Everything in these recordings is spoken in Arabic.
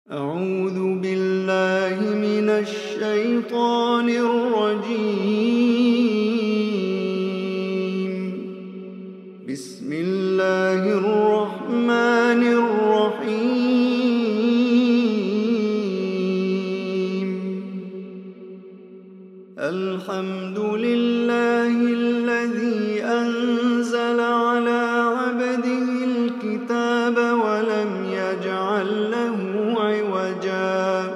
أعوذ بالله من الشيطان الرجيم. بسم الله الرحمن الرحيم. الحمد لله الذي أنزل على عبده الكتاب ولم يجعل له عوجا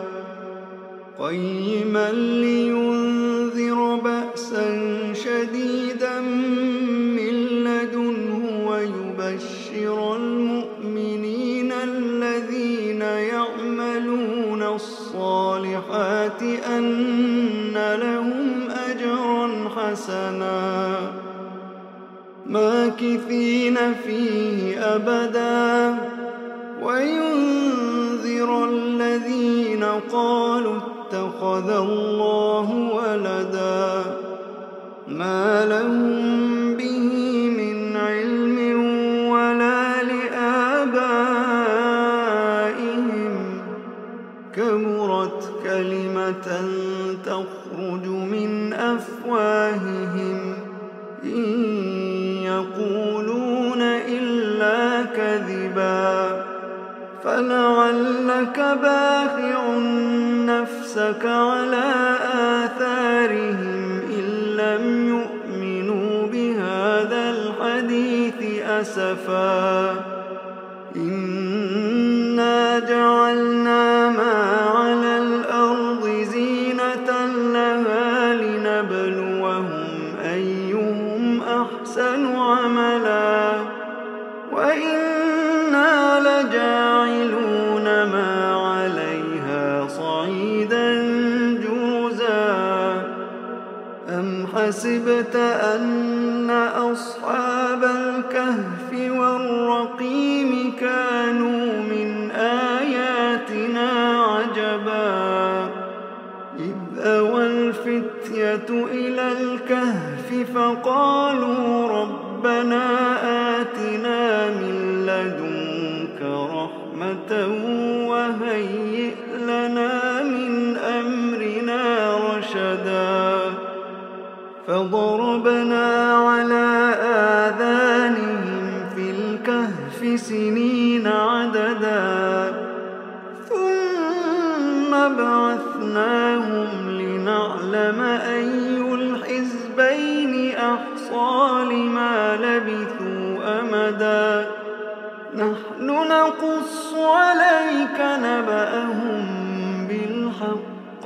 قيما لينذر بأسا شديدا من لدنه ويبشر المؤمنين الذين يعملون الصالحات أن لهم أجرا حسنا ماكثين فيه أبدا وينذر الذين قالوا اتخذ الله ولدا ما لهم به من علم ولا لآبائهم كبرت كلمة تخرج من أفواههم إن يقولون إلا كذبا فلعلك باخع نفسك على آثارهم إن لم يؤمنوا بهذا الحديث أسفا إنا جعلنا ما على الأرض زينة لها لنبلوهم أيهم أحسن عملا وإنا لجاعلون ما عليها صعيدا جرزا أم حسبت أن أصحاب الكهف والرقيم كانوا من آياتنا عجبا إذ أوى الفتية إلى الكهف فقالوا ربنا آتنا من لدنك رحمة وهيئ لنا من أمرنا رشدا فضربنا على آذانهم في الكهف سنين عددا ثم بعثناهم لنعلم أي الحزبين أحصى لما لبثوا أمدا نحن نقص عليك نبأهم بالحق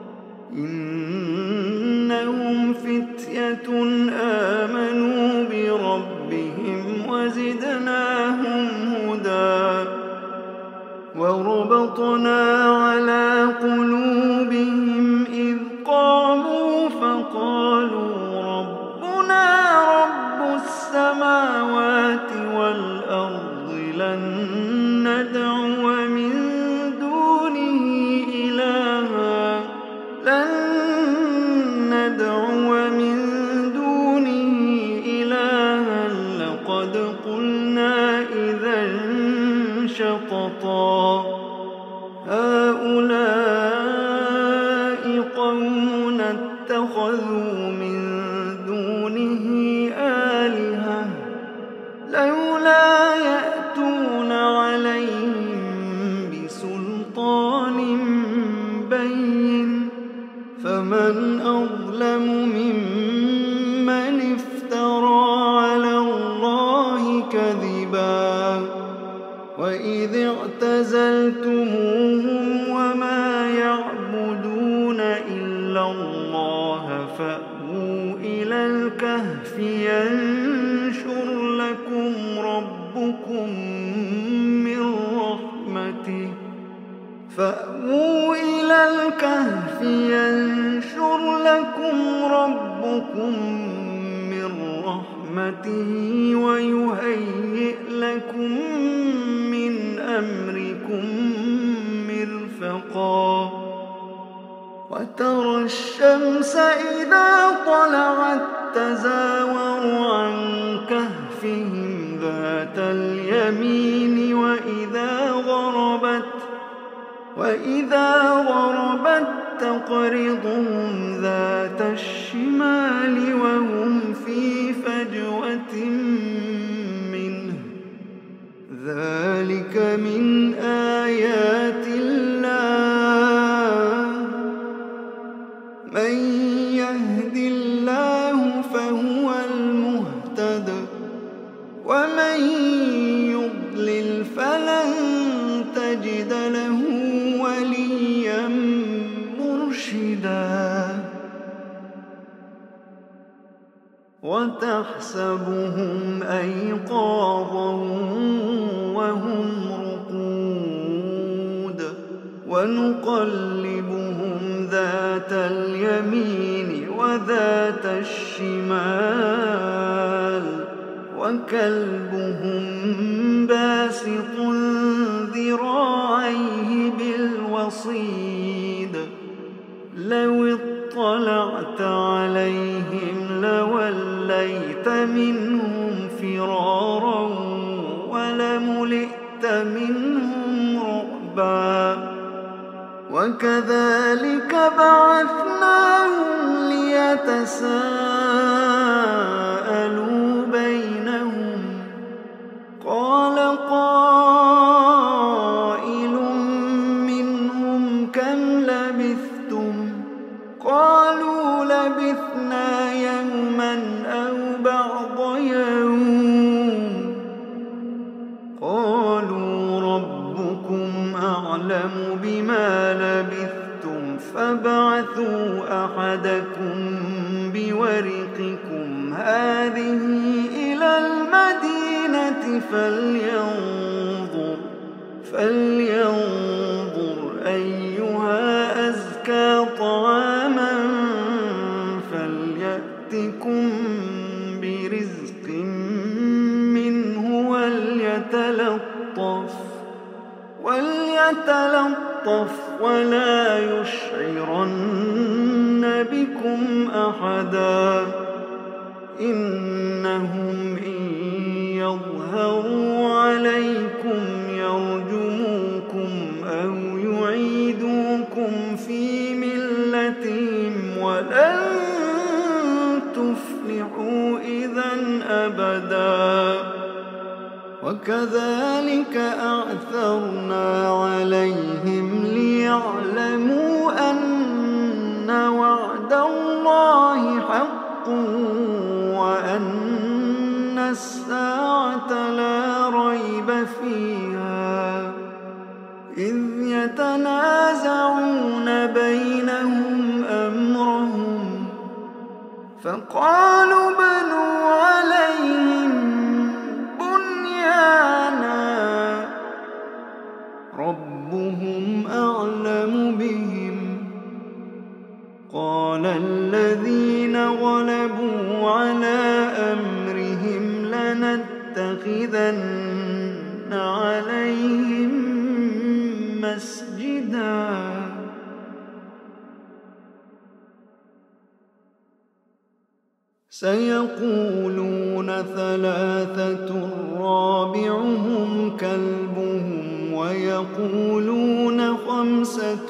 إنهم فتية آمنوا بربهم وزدناهم هدى وربطنا على قلوبهم إذ قاموا فقالوا ربنا رب السماوات والأرض لن ندعو من دونه إلها لقد قلنا إذا شططا هؤلاء قوم اتخذوا من دونه آلهة لولا يأتون عليهم بسلطان بين فمن أظلم ممن افترى على الله كذبا وإذ اعتزلتموهم وما يعبدون إلا الله فأووا إلى الكهف ينشر لكم ربكم من رحمته فأووا إلى الكهف ينشر لكم ربكم من رحمته ويهيئ لكم من أمركم مرفقا وترى الشمس إذا طلعت تزاور عن كهفهم ذات اليمين وإذا غربت وإذا غربت تقرضهم ذات الشمال وهم في فجوة منه ذلك من آيات الله من يهد الله فهو المهتد ومن يضلل فلن تجد له وليا مرشدا وتحسبهم أيقاظا وهم رقود ونقلبهم ذات اليمين وذات الشمال وكلبهم باسط ذراعيه بالوصيد لو اطلعت عليهم لوليت منهم فرارا ولملئت منهم رعبا وكذلك بعثناهم ليتساءلوا بينهم قال قائل منهم كم لبثتم قالوا لبثنا يوما أو بعض يوم قالوا ربكم أعلم بما لبثتم فابعثوا أحدكم بورقكم هذه إلى المدينة فلينظر أيها أزكى طعاما فليأتكم برزق منه وليتلطف ولا يشعرن بكم أحدا إنهم إن يظهروا عليكم يرجموكم أو يعيدوكم في ملتهم ولن تفلحوا إذا أبدا وكذلك أعثرنا عليهم ليعلموا أن وعد الله حق وأن الساعة لا ريب فيها إذ يتنازعون بينهم أمرهم فقالوا بنوا عليهم بنيانا ربهم أعلم بهم قال الذين غلبوا على أمرهم لنتخذن عليهم مسجدا سيقولون ثلاثة رابعهم كلبهم ويقولون خمسة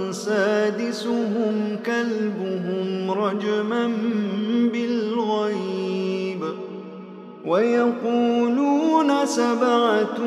سادسهم كلبهم رجما بالغيب ويقولون سبعة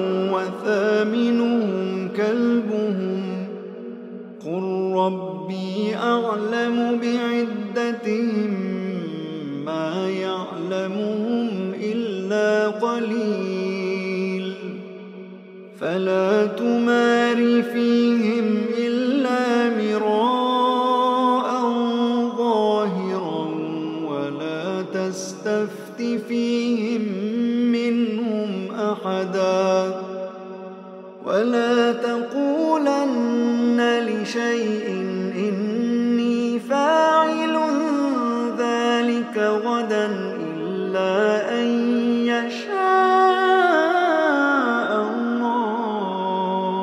وثامنهم كلبهم قل ربي أعلم بعدتهم ما يعلمهم إلا قليل فلا تمار فيهم إلا مراء ظاهرا ولا تستفت فيهم منهم أحدا ولا تقولن لشيء إني فاعل ذلك غدا إلا أن يشاء الله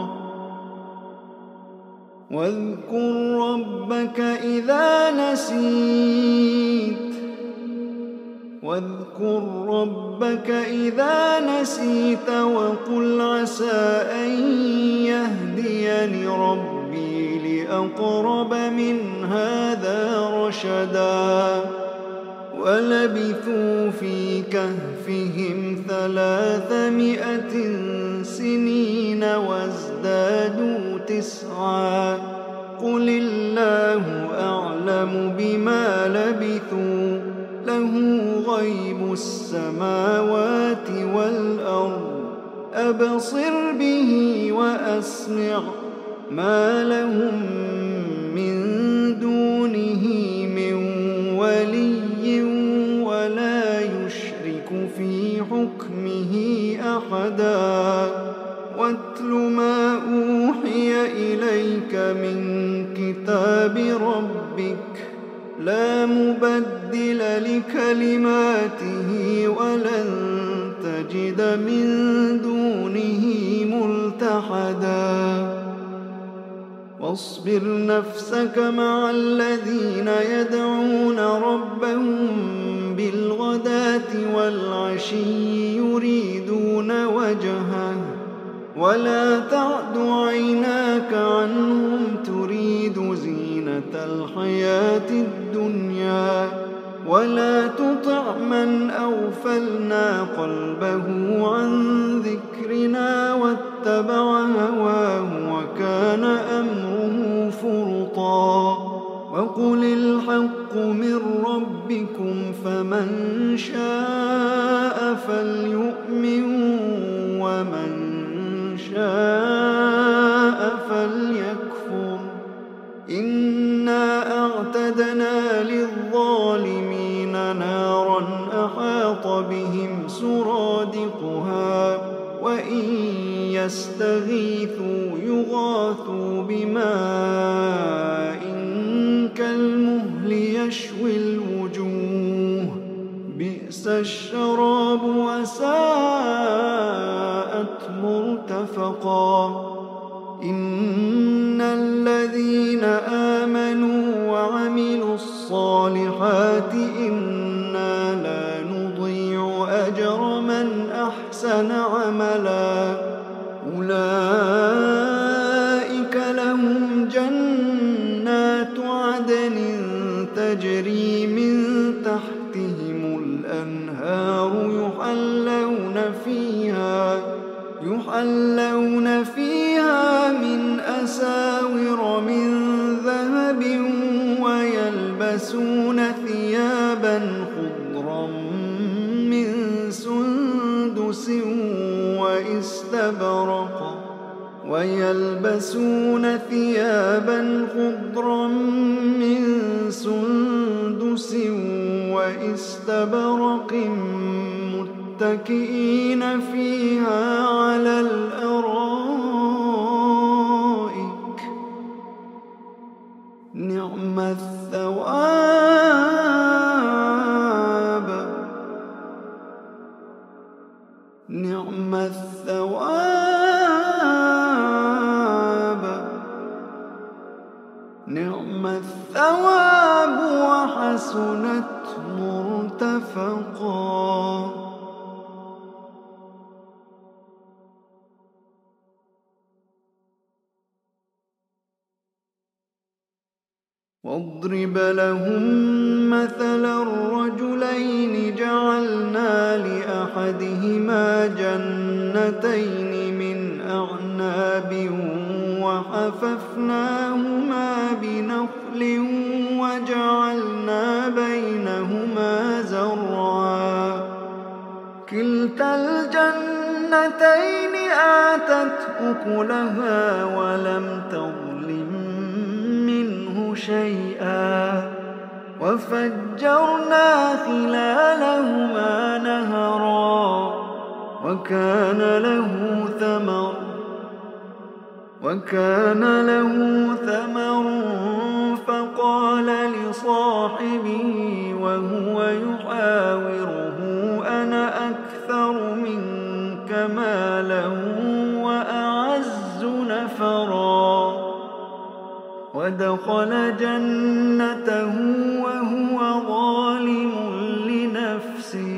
واذكر ربك إذا نسيت واذكر ربك إذا نسيت وقل عسى أن يهديني ربي لأقرب من هذا رشدا ولبثوا في كهفهم 300 سنين وازدادوا 9 قل الله أعلم بما لبثوا له غيب السماوات والأرض أبصر به وأسمع ما لهم من دونه من ولي ولا يشرك في حكمه أحدا واتل ما أوحي إليك من كتاب ربك لا مبدل لكلماته ولن تجد من دونه ملتحدا واصبر نفسك مع الذين يدعون ربهم بالغداة والعشي يريدون وجهه ولا تعد عيناك عنهم تريد زينة الحياة الدنيا ولا تطع من أغفلنا قلبه عن ذكرنا واتبع هواه وكان أمره فرطا وقل الحق من ربكم فمن شاء فليؤمن ومن شاء فليكفر إنا أعتدنا للظالمين نارا أحاط بهم سرادقها وإن يستغيثوا يغاثوا بماء كالمهل يشوي الوجوه بئس الشراب وساءت مرتفقا إن الذين آمنوا وعملوا الصالحات إنا لا نضيع أجر من أحسن عملا أولئك لهم جنات عدن تجري من تحتهم الأنهار يحلون فيها من أساور من ذهب ويلبسون ثيابا خضرا من سندس واستبرق متكئين فيها على الأرائك نعم الثواب وحسنت مرتفقا واضرب لهم مثلا الرجلين جعلنا لأحدهما جنتين من أعناب وحففناهما بنخل وجعلنا بينهما زرعا كلتا الجنتين آتت أكلها ولم تظلم منه شيئا وفجرنا خلالهما نهرا وكان له ثمر فقال لصاحبه وهو يحاوره أنا أكثر منك مالا وأعز نفرا ودخل جنته وهو ظالم لنفسه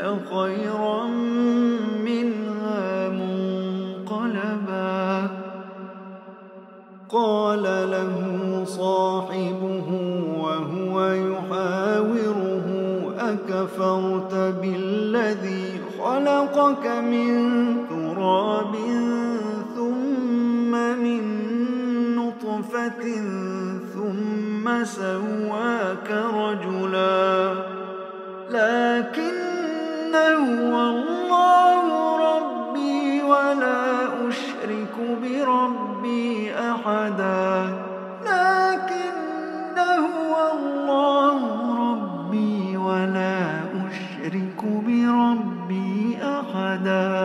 خيرا منها منقلبا قال له صاحبه وهو يحاوره أكفرت بالذي خلقك من تراب ثم من نطفة ثم سواك رجلا لكن هو الله ربي ولا أشرك بربي أحدا لكن هو الله ربي ولا أشرك بربي أحدا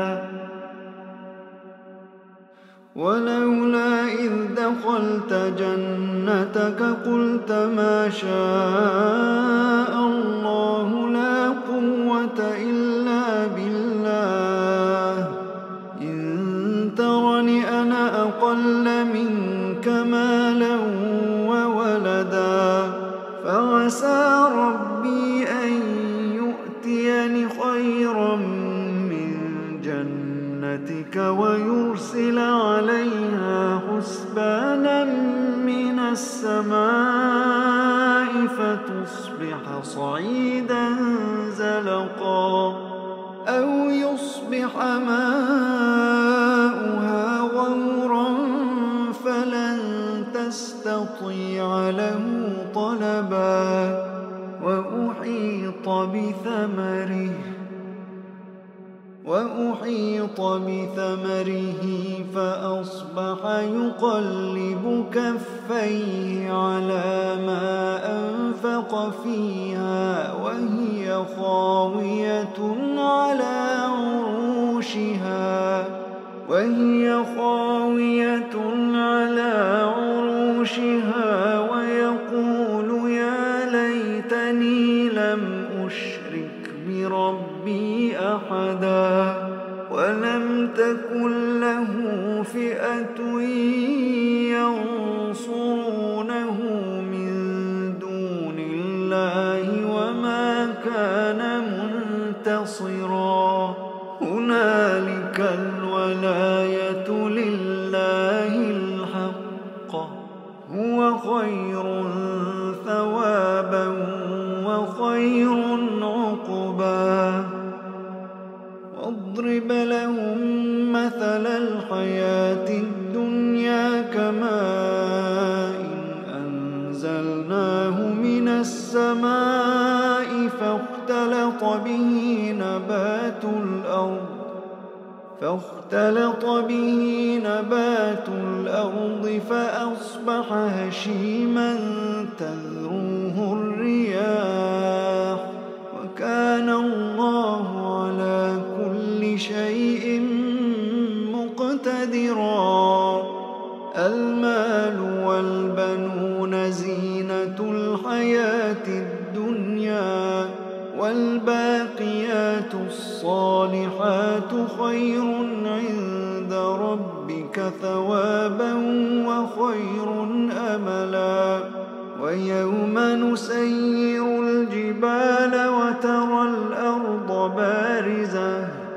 ولولا إذ دخلت جنتك قلت ما شاء الله لا قوة إلا بالله إن ترني أنا أقل منك مالا وولدا فعسى ربي أن يؤتيني خيرا من جنتك ويرسل عليها حسبانا من السماء فتصبح صعيدا زلقا أو يصبح ماؤها غورا فلن تستطيع له طلبا وأحيط بثمره فأصبح يقلب كفيه على ما أنفق فيها وهي خاوية على عروشها ويقول يا ليتني لم أشرك بربي أحدا ولم تكن له فئة ينصرونه من دون الله وما كان منتصرا هنالك الولاية لله الحق هو خير ثوابا وخير عقبا واضرب لهم مثل الحياة الدنيا كماء أنزلناه من السماء فاختلط به نبات الأرض فأصبح هشيما تذروه الرياح وكان الله على كل شيء مقتدرا المال والبنون زينة الحياة الدنيا والباقيات الصالحات خير عند ربك ثوابا وخير أملا ويوم نسير الجبال وترى الأرض بارزة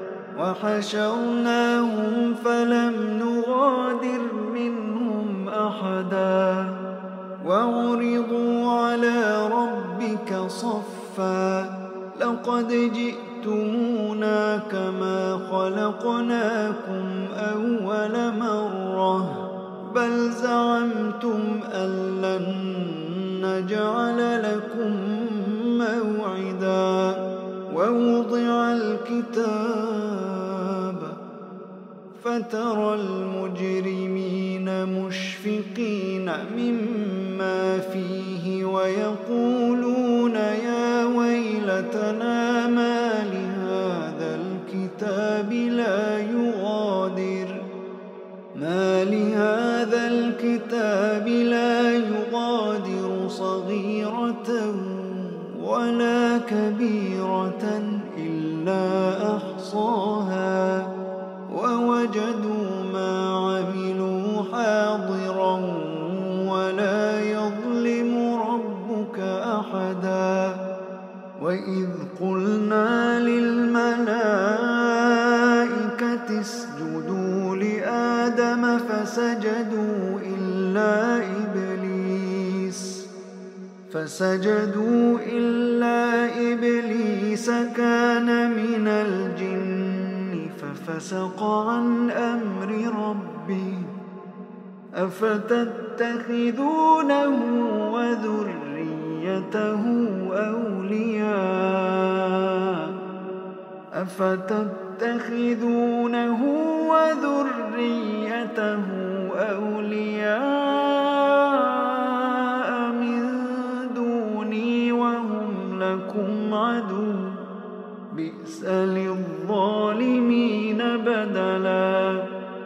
وحشرناهم فلم نغادر منهم أحدا وعرضوا على ربك صفا لقد جئتمونا كما خلقناكم أول مرة بل زعمتم أن لن نجعل لكم موعدا ووضع الكتاب فترى المجرمين مشفقين مما فيه ويقولون يا ويلتنا ما لهذا الكتاب لا يغادر صغيرة ولا كبيرة إلا أحصاها ووجدوا ما عملوا حاضرا ولا يظلم ربك أحدا وإذ قلنا للملائكة اسجدوا لآدم فسجدوا إلا إبليس كان من الجن ففسق عن أمر ربه أفتتخذونه وذريته أولياء من دوني وهم لكم عدو بئس للظالمين بدلا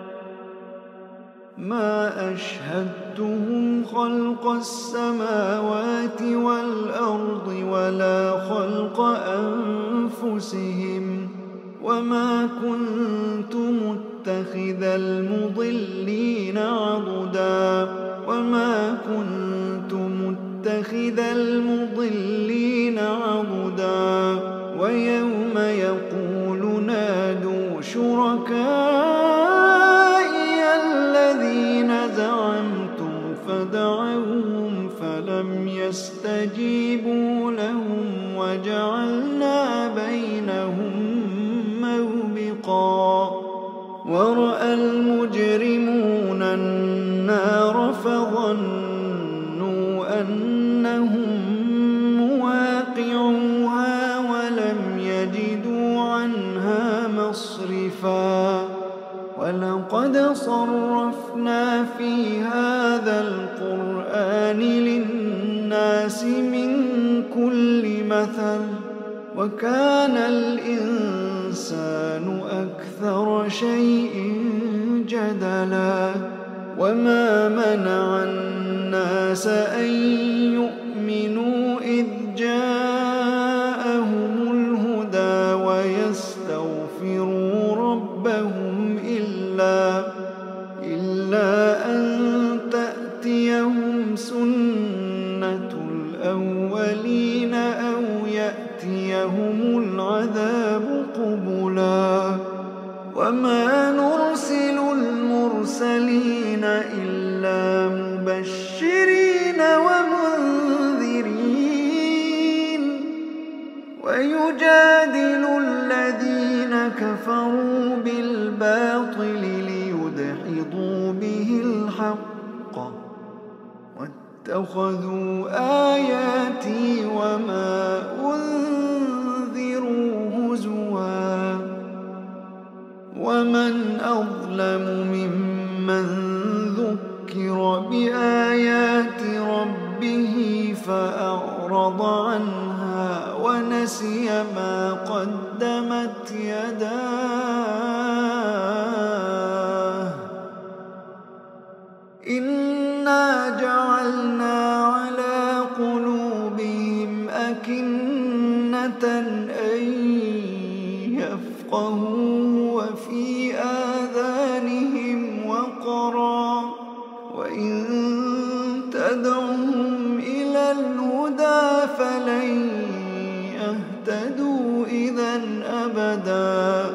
ما أشهدتهم خلق السماوات والأرض ولا خلق أنفسهم وما كنت متخذ المضلين عضدا ويوم يقول نادوا شركائي الذين زعمتم فدعوهم فلم يستجيبوا لهم وجعلنا بينهم موبقا ورأى المجرمون النار فظنوا أنهم مواقعوها ولم يجدوا عنها مصرفا ولقد صرفنا في هذا القرآن للناس من كل مثل وكان الإنسان أكثر شيء جدلا وما منع الناس أن يؤمنوا إذ جاءهم الهدى ويستغفروا ربهم إلا أن تأتيهم سنة الأولين أو يأتيهم العذاب قبلا وما نرسل المرسلين إلا مبشرين ومنذرين ويجادل الذين كفروا بالباطل ليدحضوا به الحق واتخذوا آياتي وما أنذروا هزوا ومن أظلم ممن ذكر بآيات ربه فأعرض عنها ونسي ما قدمت يداه إنا جعلنا على قلوبهم أكنة أن يفقهوا وفي آذانهم وقرا وإن تدعهم إلى الهدى فلن يهتدوا إذا أبدا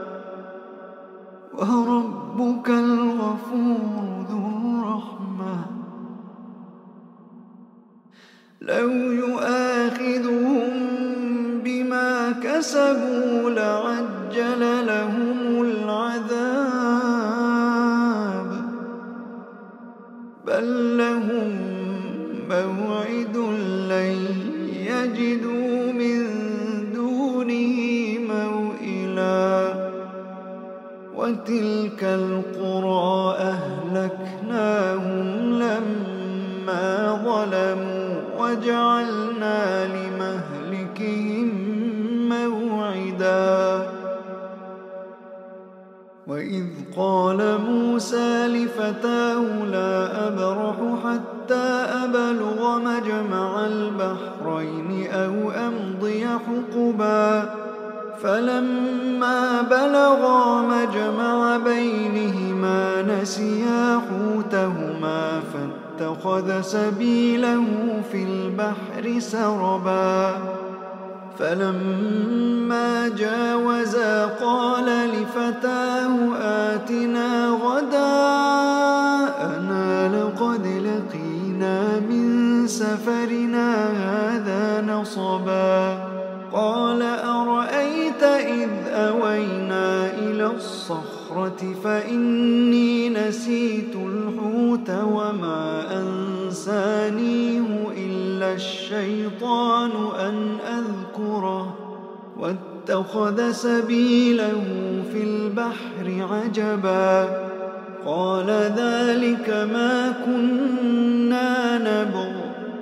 وربك الغفور ذو الرحمة لو يؤاخذهم بما كسبوا لعجل لهم العذاب بل لهم موعد لن يجدوا من دونه موئلا وتلك القرى أهلكناهم لما ظلموا وجعلنا لمهلكهم موعدا وإذ قال موسى لفتاه لا أبرح حتى أبلغ مجمع البحرين أو أمضي حقبا فلما بلغا مجمع بينهما نسيا حوتهما فاتخذ سبيله في البحر سربا فلما جاوزا قال لفتاه آتنا غداءنا لقد لقينا من سفرنا هذا نصبا قال أرأيت إذ أوينا إلى الصخرة فإني نسيت الحوت وما أنسانيه إلا الشيطان أن أذكره واتخذ سبيله في البحر عجبا قال ذلك ما كنا نبغ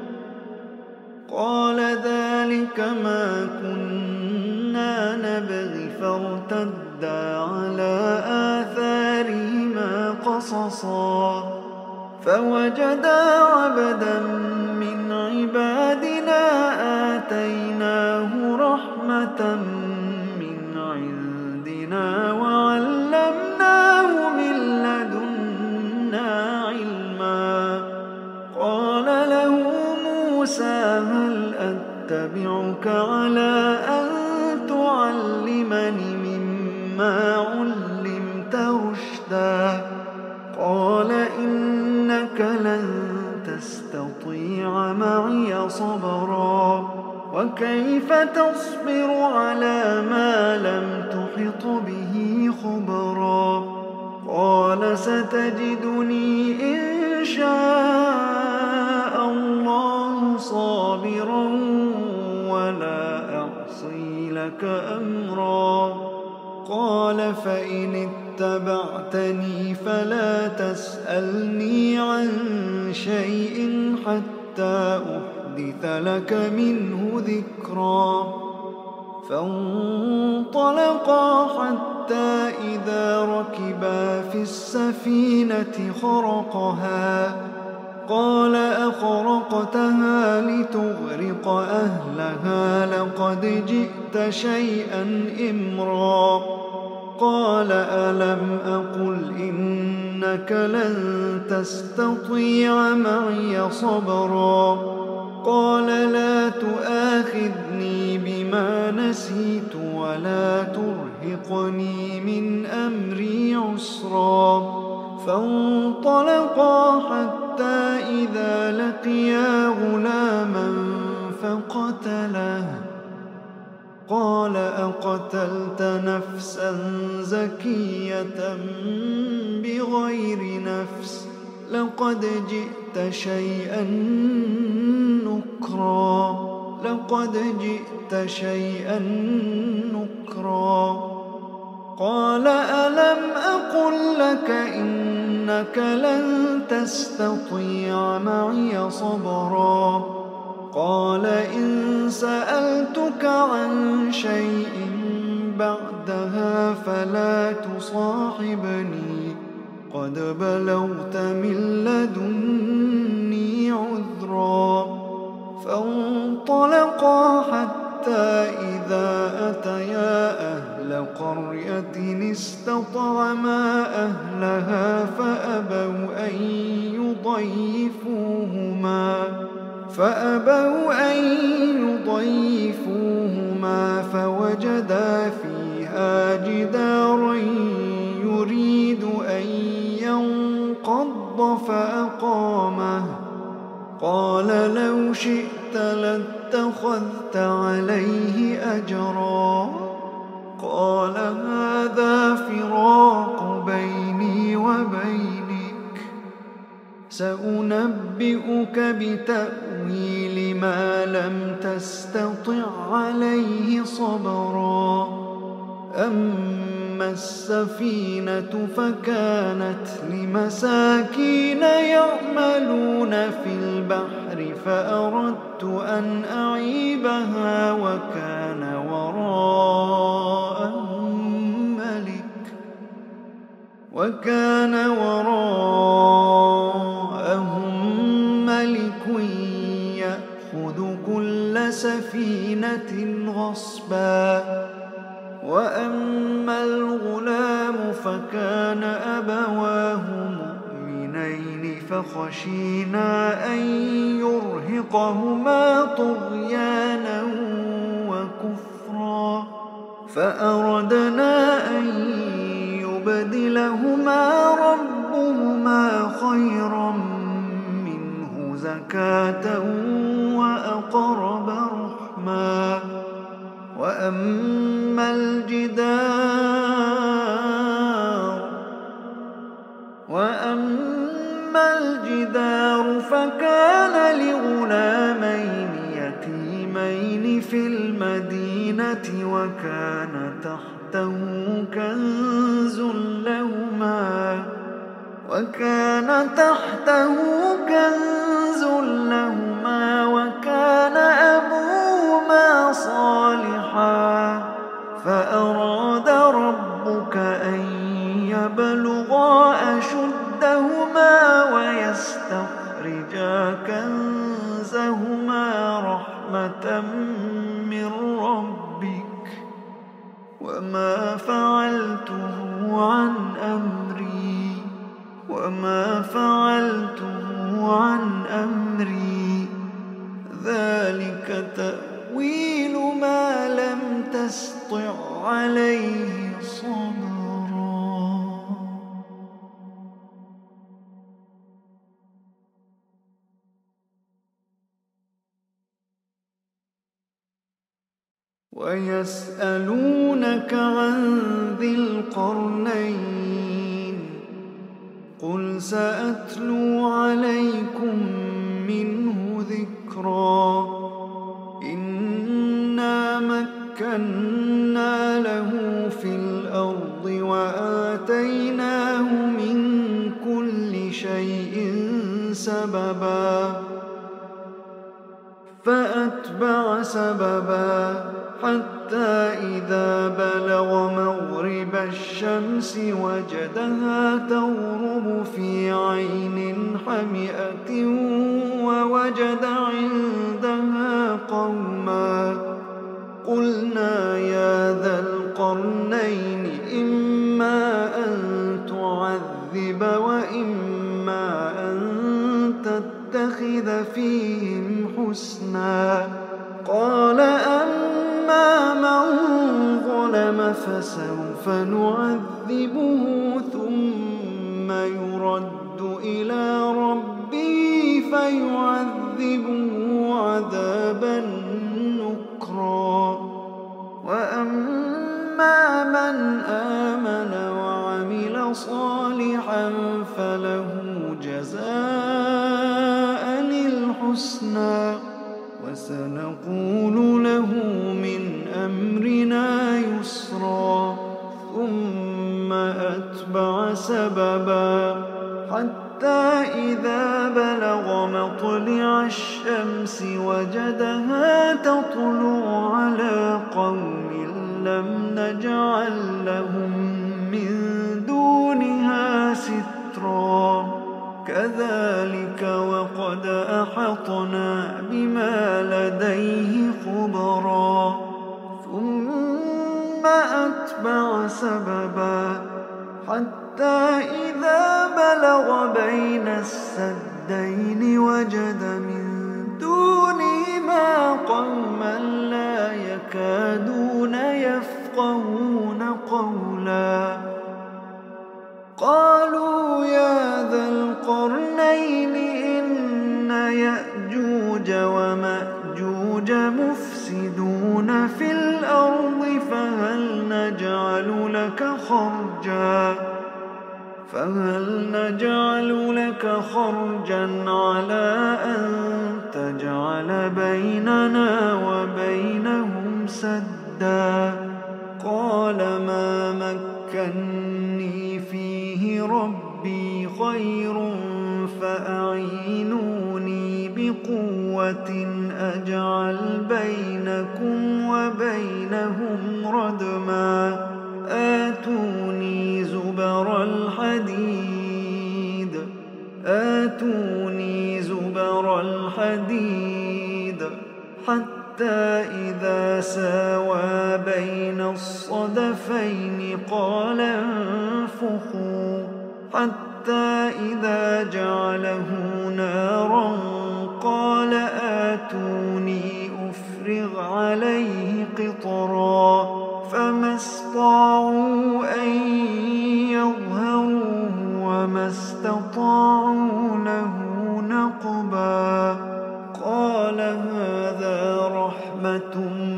فارتدا على آثارهما قصصا فوجدا عبدا من عبادنا آتيناه رحمة من عندنا وعلمناه من لدنا علما قال له موسى هل أتبعك على أن تعلمني مما علمت رشدا قال إنك لن تستطيع معي صبرا وكيف تصبر على ما لم تحط به خبرا قال ستجدني إن شاء الله صابرا ولا أعصي لك أمرا قال فإن اتبعتني فلا تسألني عن شيء حتى أحدث لك منه ذكرا فانطلقا حتى إذا ركبا في السفينة خرقها قال أخرقتها لتغرق أهلها لقد جئت شيئا إمرا قال ألم أقل إنك لن تستطيع معي صبرا قال لا تؤاخذني بما نسيت ولا ترهقني من أمري عسرا فانطلقا حتى إذا لقيا غلاما فقتله قال أقتلت نفسا زكية بغير نفس لقد جئت شيئا نكرا قال ألم أقل لك إنك لن تستطيع معي صبرا قال إن سألتك عن شيء بعدها فلا تصاحبني قد بلغت من لدني عذرا فانطلقا حتى إذا أتيا أهل قرية استطعما أهلها فأبوا أن يضيفوهما فوجدا فيها جدارا يريد أن ينقض فأقامه قال لو شئت لاتخذت عليه أجرا قال هذا فراق بيني وبينك سأنبئك بتأويل ما لم تستطع عليه صبرا أما السفينة فكانت لمساكين يعملون في البحر فأردت أن أعيبها وكان وراءهم ملك يأخذ كل سفينة غصبا وأما الغلام فكان أبواه مؤمنين فخشينا أن يرهقهما طغيانا وكفرا فأردنا أن يبدلهما ربهما خيرا منه زكاة وأقرب رحما. وأما الجدار فكان لغلامين يتيمين في المدينة وكان تحته كنز لهما وكان أبوهما صالحا فأراد ربك أن يبلغا أشدهما ويستخرجا كنزهما رحمة من ربك وما فعلته عن أمري ذلك تأويل ما لم تسطع عليه صبرا. ويسألونك عن ذي القرنين قل سأتلو عليكم منه ذكرا. إنا مكنا له في الأرض وآتيناه من كل شيء سببا فأتبع سببا حتى إذا بلغ مغرب الشمس وجدها تغرب في عين حمئة ووجد عندها قوما قلنا يا ذا القرنين إما أن تعذب وإما أن تتخذ فيهم حسنا. قال أما من ظلم فسوف نعذبه ثم يرد إلى ربه فيعذبه عذابا نكرا. وأما من آمن وعمل صالحا فله جزاء الحسنى وسنقول له من أمرنا يسرا. ثم أتبع سببا حتى إذا بلغ مطلع الشمس وجدها تطلع على قوم لم نجعل لهم من دونها سترا. كذلك وقد أحطنا بما لديه خبرا. ثم أتبع سببا حتى إذا بلغ بين السدين وجد من دونهما قوما لا يكادون يفقهون قولا. قالوا يا ذا القرنين إن يأجوج ومأجوج مفسدون في الأرض فهل نجعل لك خرجا على أن تجعل بيننا وبينهم سدا. قال ما مكني فيه ربي خير فأعينوني بقوة أجعل بينكم وبينهم ردما. آتوني زبر الحديد حتى إذا ساوى بين الصدفين قال انفخوا حتى إذا جعله نارا قال آتوني أفرغ عليه قطرا. فمن اسْتَطَاعُوا أَن يَظْهَرُوهُ وَمَا اسْتَطَاعُوا لَهُ نَقْبًا قَالَ هَٰذَا رَحْمَةٌ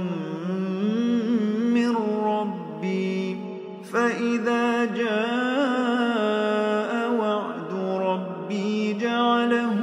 مِّن رَّبِّي فَإِذَا جَاءَ وَعْدُ رَبِّي جَعَلَهُ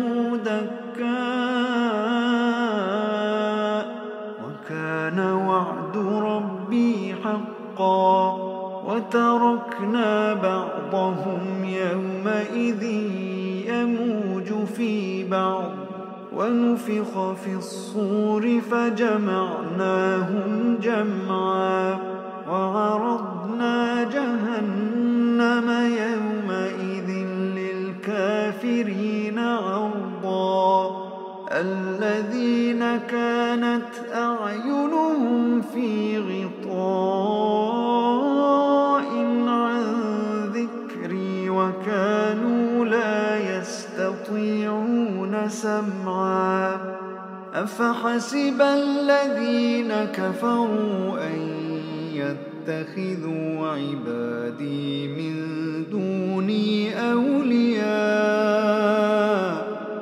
دَكَّاءَ وَكَانَ وَعْدُ رَبِّي حَقًّا وَتَرَكْنَا بَعْضَهُمْ يَوْمَئِذٍ يَمُوجُ فِي بَعْضٍ وَنُفِخَ فِي الصُّورِ فَجَمَعْنَاهُمْ جَمْعًا وَعَرَضْنَا جَهَنَّمَ يَوْمَئِذٍ لِّلْكَافِرِينَ عَرْضًا الَّذِينَ كَانَتْ أَعْيُنُهُمْ فِي غِطَاءٍ عَن ذِكْرِي وَكَانُوا لَا يَسْتَطِيعُونَ سَمْعًا أَفَحَسِبَ الَّذِينَ كَفَرُوا أَن يَتَّخِذُوا عِبَادِي مِن دُونِي أَوْلِيَاءَ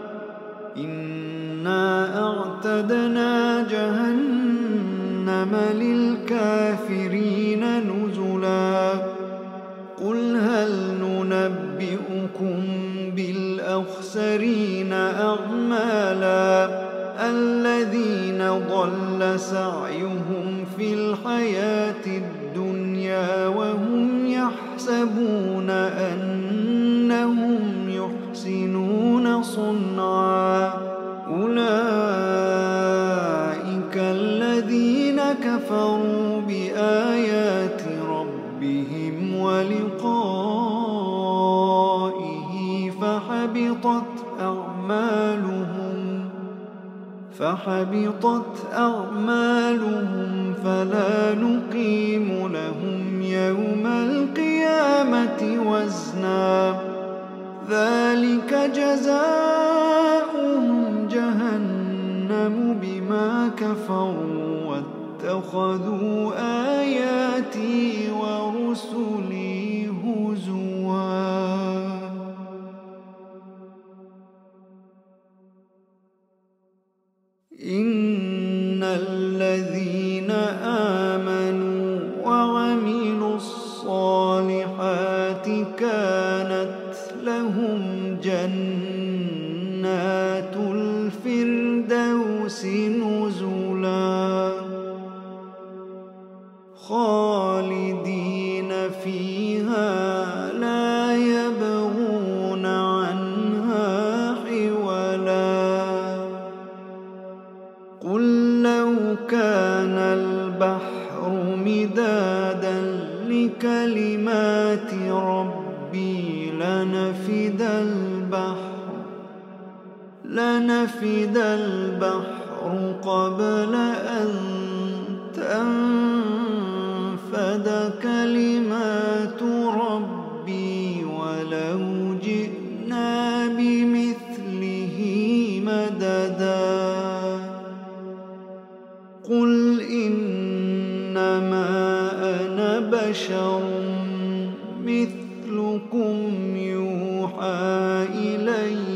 إِنَّا أَعْتَدْنَا جَهَنَّمَ لِلْكَافِرِينَ نُزُلًا قُلْ هَلْ نُنَبِّئُكُم بِالْأَخْسَرِينَ أَعْمَالًا الَّذِينَ ضَلَّ سَعْيُهُمْ فِي الْحَيَاةِ الدُّنْيَا وَهُمْ يَحْسَبُونَ أَنَّهُمْ يُحْسِنُونَ صُنْعًا أُولَٰئِكَ الَّذِينَ كَفَرُوا بِآيَاتِ رَبِّهِمْ وَلِقَائِهِ فَحَبِطَتْ أَعْمَالُهُمْ فَلَا نُقِيمُ لَهُمْ يَوْمَ الْقِيَامَةِ وَزْنًا ذَٰلِكَ جَزَاؤُهُمْ جَهَنَّمُ بِمَا كَفَرُوا وَاتَّخَذُوا آيَاتِي وَرُسُلِي هُزُوًا إِنَّ الَّذِينَ آمَنُوا وَعَمِلُوا الصَّالِحَاتِ كَانَتْ لَهُمْ جَنَّاتُ الْفِرْدَوْسِ نُزُلًا خَالِدِينَ فِيهَا لَا يَبْغُونَ عَنْهَا حِوَلًا قُل لَّوْ كَانَ الْبَحْرُ مِدَادًا لِّكَلِمَاتِ رَبِّي لَنَفِدَ الْبَحْرُ قَبْلَ أَن تَنفَدَ كَلِمَاتُ رَبِّي وَلَوْ جِئْنَا بِمِثْلِهِ مَدَدًا قُلْ إِنَّمَا أَنَا بَشَرٌ مِّثْلُكُمْ يُوحَىٰ إِلَيَّ